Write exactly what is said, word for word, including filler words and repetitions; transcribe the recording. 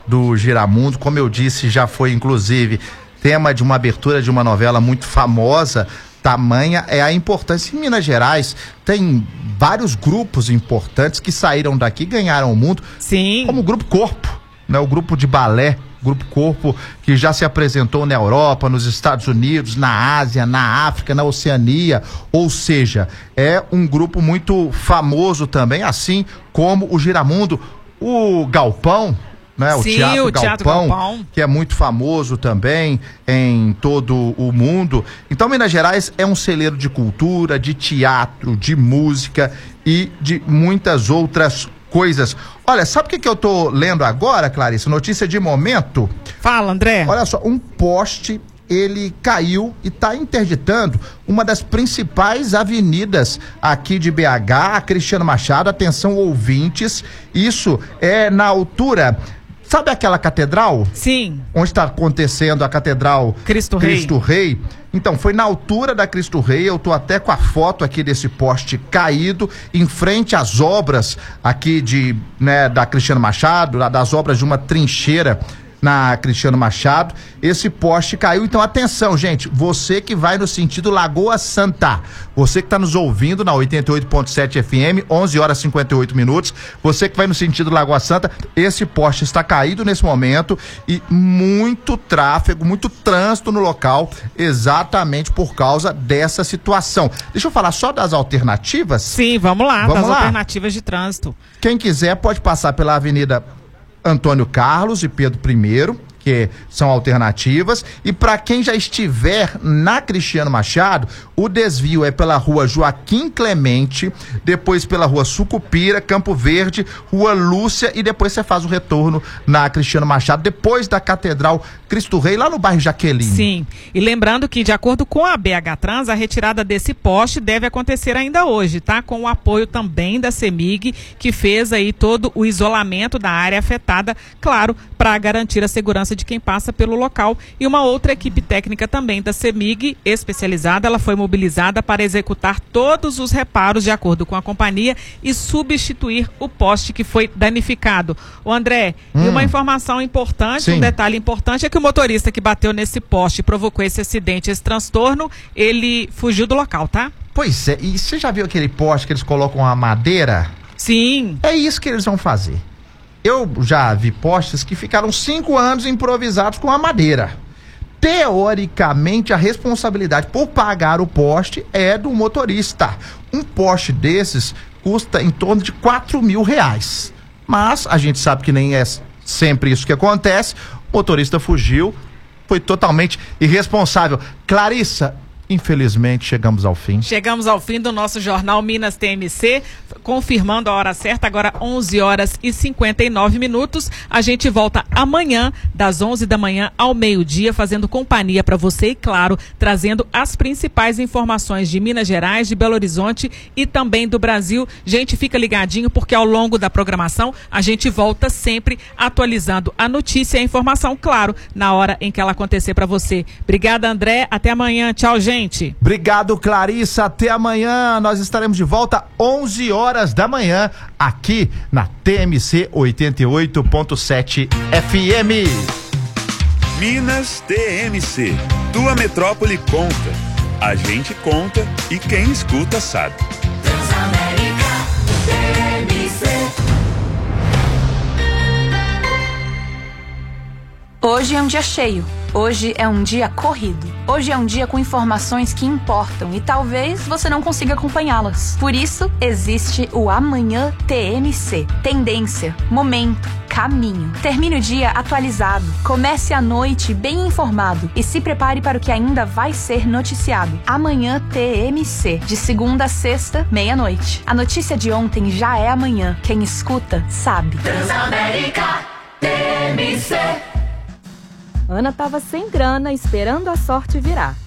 do Giramundo. Como eu disse, já foi inclusive tema de uma abertura de uma novela muito famosa. Tamanha é a importância. Em Minas Gerais tem vários grupos importantes que saíram daqui e ganharam o mundo. Sim. Como o Grupo Corpo, né? O grupo de balé, Grupo Corpo, que já se apresentou na Europa, nos Estados Unidos, na Ásia, na África, na Oceania. Ou seja, é um grupo muito famoso também, assim como o Giramundo. O Galpão, né? O Sim, Teatro o Teatro Galpão, Galpão, que é muito famoso também em todo o mundo. Então, Minas Gerais é um celeiro de cultura, de teatro, de música e de muitas outras coisas. Olha, sabe o que, que eu tô lendo agora, Clarice? Notícia de momento. Fala, André. Olha só, um poste, ele caiu e está interditando uma das principais avenidas aqui de B H, a Cristiano Machado. Atenção, ouvintes, isso é na altura... Sabe aquela catedral? Sim. Onde está acontecendo a Catedral Cristo Rei. Cristo Rei? Então, foi na altura da Cristo Rei. Eu tô até com a foto aqui desse poste caído, em frente às obras aqui de, né, da Cristiano Machado, das obras de uma trincheira na Cristiano Machado. Esse poste caiu. Então, atenção, gente, você que vai no sentido Lagoa Santa, você que está nos ouvindo na oitenta e oito ponto sete F M, onze horas e cinquenta e oito minutos, você que vai no sentido Lagoa Santa, esse poste está caído nesse momento e muito tráfego, muito trânsito no local, exatamente por causa dessa situação. Deixa eu falar só das alternativas. Sim, vamos lá, vamos das lá. alternativas de trânsito. Quem quiser pode passar pela Avenida Antônio Carlos e Pedro I, que são alternativas. E para quem já estiver na Cristiano Machado, o desvio é pela rua Joaquim Clemente, depois pela rua Sucupira, Campo Verde, rua Lúcia, e depois você faz o retorno na Cristiano Machado, depois da Catedral Cristo Rei, lá no bairro Jaqueline. Sim, e lembrando que, de acordo com a B H Trans, a retirada desse poste deve acontecer ainda hoje, tá? Com o apoio também da CEMIG, que fez aí todo o isolamento da área afetada, claro, para garantir a segurança de quem passa pelo local. E uma outra equipe técnica também da CEMIG, especializada, ela foi mobilizada para executar todos os reparos de acordo com a companhia e substituir o poste que foi danificado. O André, hum. e uma informação importante, Sim. um detalhe importante é que o motorista que bateu nesse poste e provocou esse acidente, esse transtorno, ele fugiu do local, tá? Pois é, e você já viu aquele poste que eles colocam a madeira? Sim. É isso que eles vão fazer. Eu já vi postes que ficaram cinco anos improvisados com a madeira. Teoricamente, a responsabilidade por pagar o poste é do motorista. Um poste desses custa em torno de quatro mil reais. Mas a gente sabe que nem é sempre isso que acontece. O motorista fugiu, foi totalmente irresponsável. Clarissa, infelizmente chegamos ao fim. Chegamos ao fim do nosso jornal Minas T M C, confirmando a hora certa, agora onze horas e cinquenta e nove minutos. A gente volta amanhã, das onze da manhã ao meio-dia, fazendo companhia para você e, claro, trazendo as principais informações de Minas Gerais, de Belo Horizonte e também do Brasil. Gente, fica ligadinho, porque ao longo da programação a gente volta sempre atualizando a notícia e a informação, claro, na hora em que ela acontecer para você. Obrigada, André. Até amanhã. Tchau, gente. Obrigado, Clarissa. Até amanhã. Nós estaremos de volta onze horas da manhã aqui na T M C oitenta e oito ponto sete F M. Minas T M C. Tua metrópole conta. A gente conta e quem escuta sabe. Transamérica T M C. Hoje é um dia cheio. Hoje é um dia corrido. Hoje é um dia com informações que importam e talvez você não consiga acompanhá-las. Por isso, existe o Amanhã T M C. Tendência, momento, caminho. Termine o dia atualizado. Comece a noite bem informado e se prepare para o que ainda vai ser noticiado. Amanhã T M C. De segunda a sexta, meia-noite. A notícia de ontem já é amanhã. Quem escuta, sabe. Transamérica T M C. Ana tava sem grana, esperando a sorte virar.